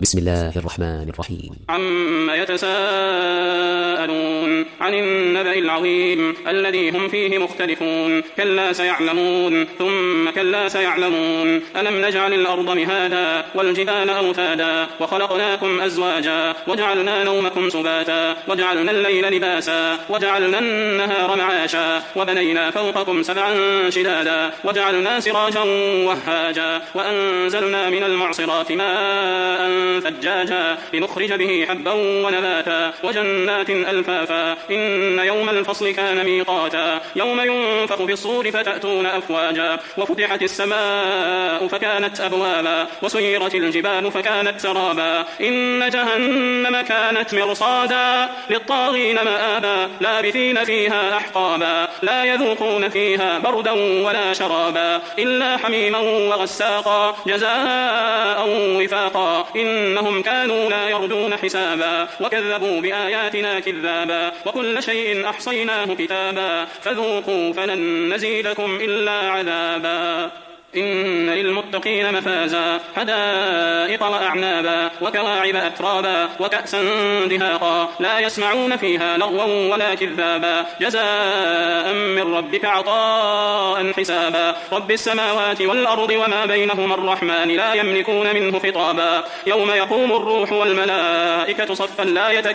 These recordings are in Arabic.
بسم الله الرحمن الرحيم. عما يتساءلون عن النبأ العظيم الذي هم فيه مختلفون كلا سيعلمون ثم كلا سيعلمون ألم نجعل الأرض مهادا والجبال أوتادا وخلقناكم أزواجا وجعلنا نومكم سباتا وجعلنا الليل لباسا وجعلنا النهار معاشا وبنينا فوقكم سبعا شدادا وجعلنا سراجا وهاجا وأنزلنا من المعصرات ماء ثجاجا لنخرج به حبا ونباتا وجنات ألفافا إن يوم الفصل كان ميقاتا يوم ينفخ في الصور فتأتون أفواجا وفتحت السماء فكانت أبوابا وسيرت الجبال فكانت سرابا إن جهنم كانت مرصادا للطاغين مآبا لابثين فيها أحقابا لا يذوقون فيها بردا ولا شرابا إلا حميما وغساقا جزاء وفاقا إنهم كانوا لا يرجون حسابا وكذبوا بآياتنا كذابا وكل شيء أحصيناه كتابا فذوقوا فلن نزيدكم إلا عذابا إن للمتقين مفازا حدائق وأعنابا وكواعب أترابا وكأسا دهاقا لا يسمعون فيها لغوا ولا كذابا جزاء من ربك عطاء حسابا رب السماوات والأرض وما بينهما الرحمن لا يملكون منه خطابا يوم يقوم الروح والملائكة صفا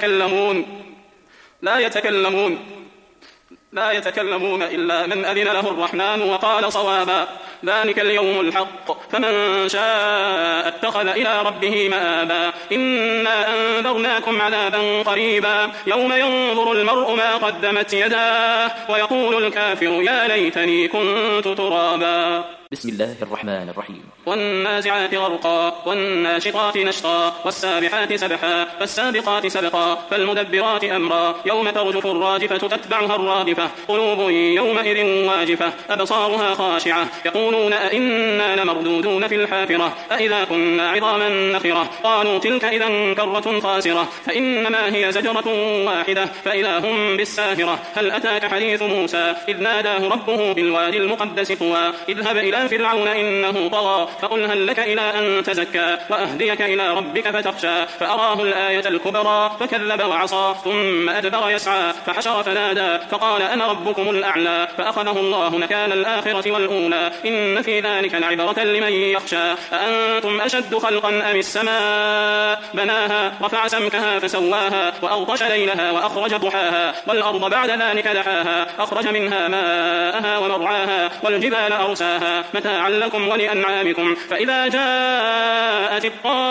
لا يتكلمون إلا من أذن له الرحمن وقال صوابا ذلك اليوم الحق فمن شاء اتخذ إلى ربه مآبا إنا أنذرناكم عذابا قريبا يوم ينظر المرء ما قدمت يداه ويقول الكافر يا ليتني كنت ترابا بسم الله الرحمن الرحيم. والنازعات غرقا والناشطات نشطا والسابحات سبحا فالسابقات سبقا فالمدبرات أمرا يوم ترجف الراجفة تتبعها الرادفة قلوب يومئذ واجفة أبصارها خاشعة يقولون أئنا لمردودون في الحافرة أئذا كنا عظاما نخرة قالوا تلك إذا كرة خاسرة فإنما هي زجرة واحدة فإذا هم بالساهرة هل أتاك حديث موسى إذ ناداه ربه بالوادي المقدس طوى اذهب إلى فرعون إنه طغى فقل هل لك إلى أن تزكى وأهديك إلى ربك فتخشى فأراه الآية الكبرى فكذب وعصى ثم أدبر يسعى فحشر فنادى فقال أنا ربكم الأعلى فأخذه الله نكال الآخرة والأولى إن في ذلك لعبرة لمن يخشى أأنتم أشد خلقا أم السماء بناها رفع سمكها فسواها وأغطش ليلها وأخرج ضحاها والأرض بعد ذلك دحاها أخرج منها ماءها ومرعاها والجبال أرساها متاعا لكم ولأنعامكم فإذا جاءت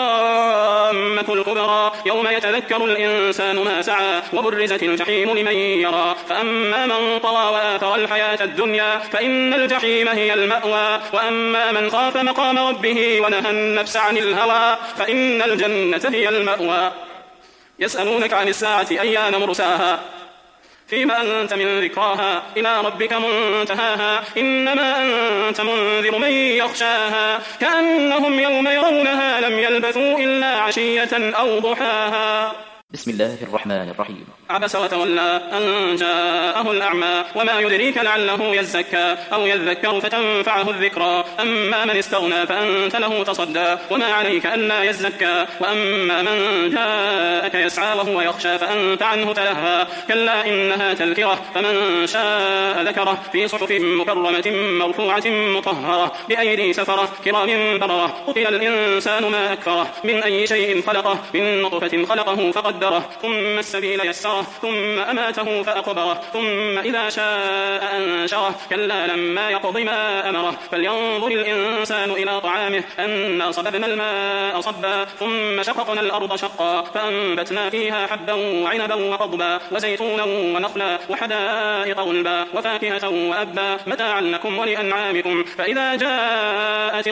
الطامة الكبرى يوم يتذكر الإنسان ما سعى وبرزت الجحيم لمن يرى فأما من طغى وآثر الحياة الدنيا فإن الجحيم هي المأوى وأما من خاف مقام ربه ونهى النفس عن الهوى فإن الجنة هي المأوى يسألونك عن الساعة أيان مرساها فيما أنت من ذكراها إلى ربك منتهاها إنما أنت منذر من يخشاها كأنهم يوم يرونها لم يلبثوا إلا عشية أو ضحاها بسم الله الرحمن الرحيم. عبس وتولى أن جاءه الأعمى وما يدريك لعله يزكى أو يذكر فتنفعه الذكرى أما من استغنى فأنت له تصدى وما عليك ألا يزكى وأما من جاءك يسعى وهو يخشى فأنت عنه تلهى كلا إنها تذكرة فمن شاء ذكره في صحف مكرمة مرفوعة مطهرة بأيدي سفرة كرام بررة قتل الإنسان ما أكفره من أي شيء خلقه من نطفة خلقه فقدره ثم السبيل يسره ثم أماته فأقبره ثم إذا شاء أنشره كلا لما يقض ما أمره فلينظر الإنسان إلى طعامه أنا صببنا الماء صبا ثم شققنا الأرض شقا فأنبتنا فيها حبا وعنبا وقضبا وزيتونا ونخلا وحدائق غلبا وفاكهة وأبا متاعا لكم ولأنعامكم فإذا جاءت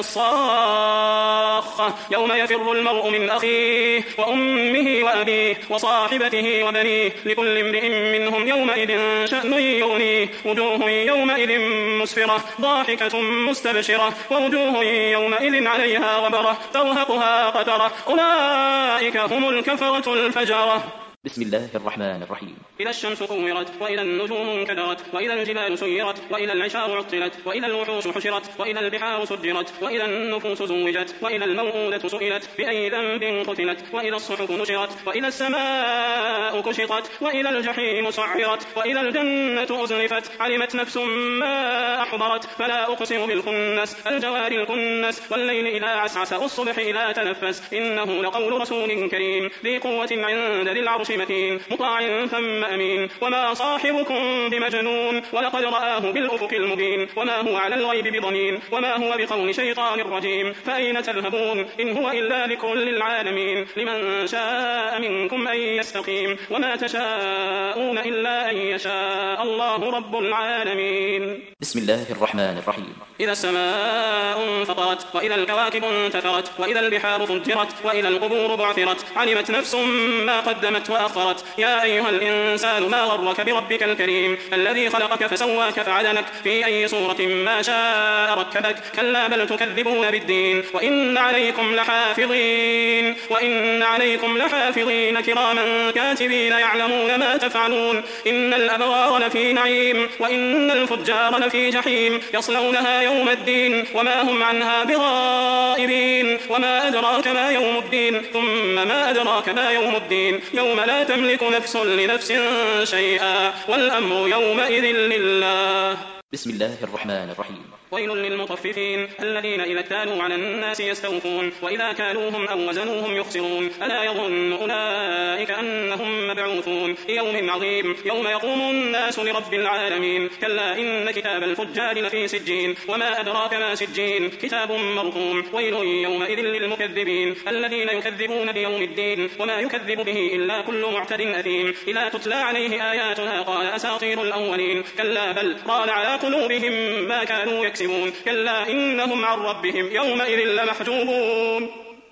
الصاخة يوم يفر المرء من أخيه وأمه وأبيه وصاحبته وبنيه لكل امرئ منهم يومئذ شأن يغنيه وجوه يومئذ مسفرة ضاحكة مستبشرة ووجوه يومئذ عليها غبرة ترهقها قترة أولئك هم الكفرة الفجرة بسم الله الرحمن الرحيم. إذا الشمس كورت وإذا النجوم انكدرت وإذا الجبال سيرت وإذا العشار عطلت وإذا الوحوش حشرت وإذا البحار سجرت وإذا النفوس زوجت وإذا الموءودة سئلت بأي ذنب قتلت وإذا الصحف نشرت وإذا السماء كشطت وإذا الجحيم سعرت وإذا الجنة أزلفت علمت نفس ما أحضرت فلا أقسم بالخنس الجوار الكنس والليل إذا عسعس والصبح إذا تنفس إنه لقول رسول كريم ذي قوة عند ذي العرش مكين مطاع ثم أمين وما صاحبكم بمجنون ولقد رآه بالأفق المبين وما هو على الغيب بضنين وما هو بقول شيطان رجيم فأين تذهبون إن هو إلا ذكر للعالمين لمن شاء منكم أن يستقيم وما تشاءون إلا أن يشاء الله رب العالمين. بسم الله الرحمن الرحيم. إذا السماء انفطرت وإذا الكواكب انتثرت وإذا البحار فجرت وإذا القبور بعثرت علمت نفس ما قدمت وأخرت يا أيها الإنسان ما غرك بربك الكريم الذي خلقك فسواك فعدلك في أي صورة ما شاء ركبك كلا بل تكذبون بالدين وإن عليكم لحافظين كراما كاتبين يعلمون ما تفعلون إن الأبرار لفي نعيم وإن الفجار لفي جحيم يصلونها يوم الدين وما هم عنها بغائبين وما أدراك ما يوم الدين ثم ما أدراك ما يوم الدين يوم لا تملك نفس لنفس شيئا والأمر يومئذ لله. بسم الله الرحمن الرحيم. ويل للمطففين الذين إذا اكتالوا على الناس يستوفون وإذا كالوهم أو وزنوهم يخسرون ألا يظن أولئك أنهم مبعوثون ليوم عظيم يوم يقوم الناس لرب العالمين كلا إن كتاب الفجار لفي سجين وما أدراك ما سجين كتاب مرقوم ويل يومئذ للمكذبين الذين يكذبون بيوم الدين وما يكذب به إلا كل معتد أثيم إذا تتلى عليه آياتنا قال أساطير الأولين كلا بل ران على قلوبهم ما كانوا يكسبون كلا إنهم عن ربهم يومئذ لمحجوبون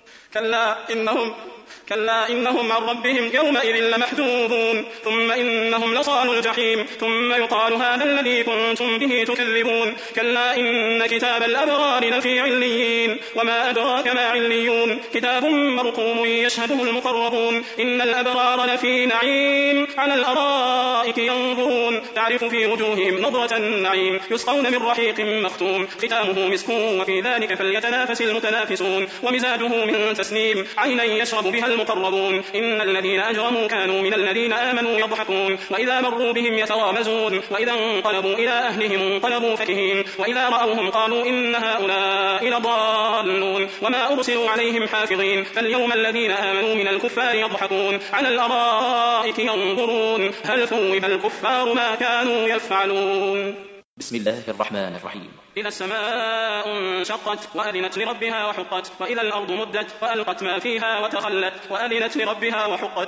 كلا إنهم عن ربهم يومئذ لمحجوبون ثم إنهم لصالوا الجحيم ثم يقال هذا الذي كنتم به تكذبون كلا إن كتاب الأبرار لفي عليين وما أدراك ما عليون كتاب مرقوم يشهده المقربون إن الأبرار لفي نعيم على الأرائك ينظرون تعرف في وجوههم نظرة النعيم يسقون من رحيق مختوم ختامه مسك وفي ذلك فليتنافس المتنافسون ومزاجه من تسنيم عينا يشرب بها المقربون إن الذين أجرموا كانوا من الذين آمنوا يضحكون وإذا مروا بهم يتغامزون وإذا انقلبوا إلى أهلهم انقلبوا فكهين وإذا رأوهم قالوا إن هؤلاء لضالون وما أرسلوا عليهم حافظين فاليوم الذين آمنوا من الكفار يضحكون على الأرائك ينظرون هل ثوب الكفار ما كانوا يفعلون. بسم الله الرحمن الرحيم. إذا السماء انشقت وأذنت لربها وحقت وإذا الأرض مدت وألقت ما فيها وتخلت وأذنت لربها وحقت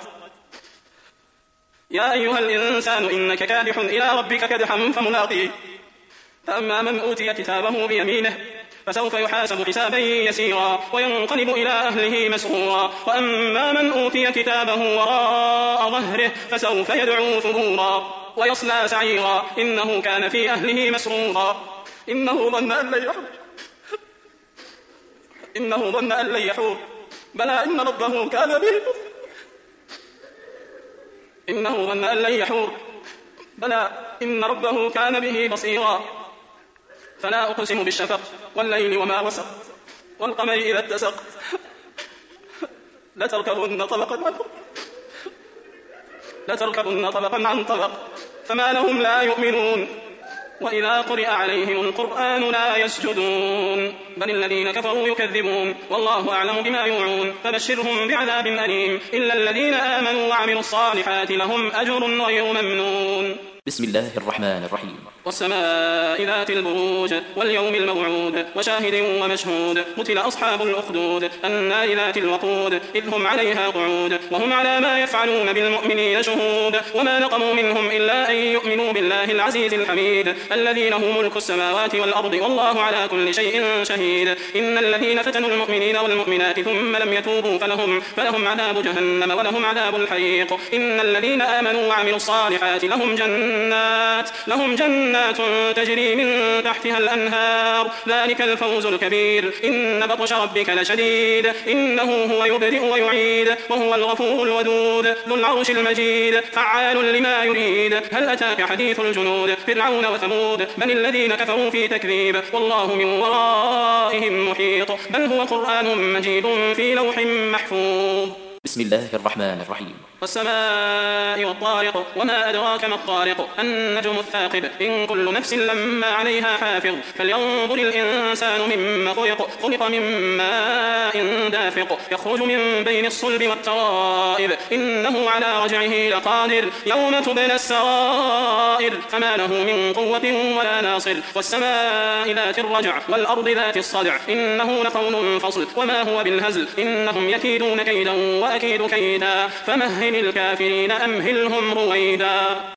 يا أيها الإنسان إنك كادح إلى ربك كدحا فملاقيه فأما من أوتي كتابه بيمينه فسوف يحاسب حسابا يسيرا وينقلب إلى أهله مسرورا وأما من أوتي كتابه وراء ظهره فسوف يدعو ثبورا ويصلى سعيرا إنه كان في أهله مسرورا إنه ظن أن لن يحور بلى إن ربه كان به إنه ظن أن لن يحور بلى إن ربه كان به بصيرا فلا أقسم بالشفق والليل وما وسق والقمر إذا اتسق لتركبن طبقا عن طبق فما لهم لا يؤمنون وإذا قرئ عليهم القرآن لا يسجدون بل الذين كفروا يكذبون والله أعلم بما يوعون فبشرهم بعذاب أليم إلا الذين آمنوا وعملوا الصالحات لهم أجر غير ممنون. بسم الله الرحمن الرحيم. والسماء ذات البروج واليوم الموعود وشاهد ومشهود قتل أصحاب الأخدود النار ذات الوقود إذ هم عليها قعود وهم على ما يفعلون بالمؤمنين شهود وما نقموا منهم إلا أن يؤمنوا بالله العزيز الحميد الذي له ملك السماوات والأرض والله على كل شيء شهيد إن الذين فتنوا المؤمنين والمؤمنات ثم لم يتوبوا فلهم عذاب جهنم ولهم عذاب الحريق إن الذين آمنوا وعملوا الصالحات لهم جنات لهم جنات تجري من تحتها الأنهار ذلك الفوز الكبير إن بطش ربك لشديد إنه هو يبدئ ويعيد وهو الغفور الودود ذو العرش المجيد فعال لما يريد هل أتاك حديث الجنود فرعون وثمود بل الذين كفروا في تكذيب والله من ورائهم محيط بل هو قرآن مجيد في لوح محفوظ. بسم الله الرحمن الرحيم. والسماء والطارق وما أدراك ما الطارق النجم الثاقب إن كل نفس لما عليها حافظ فلينظر الإنسان مما خلق من ماء دافق يخرج من بين الصلب والترائب إنه على رجعه لقادر يوم تبلى السرائر فما له من قوة ولا ناصر والسماء ذات الرجع والأرض ذات الصدع إنه لقول فصل وما هو بالهزل إنهم يكيدون كيدا وأكيد كيدا فمهل الكافرين أمهلهم رويدا.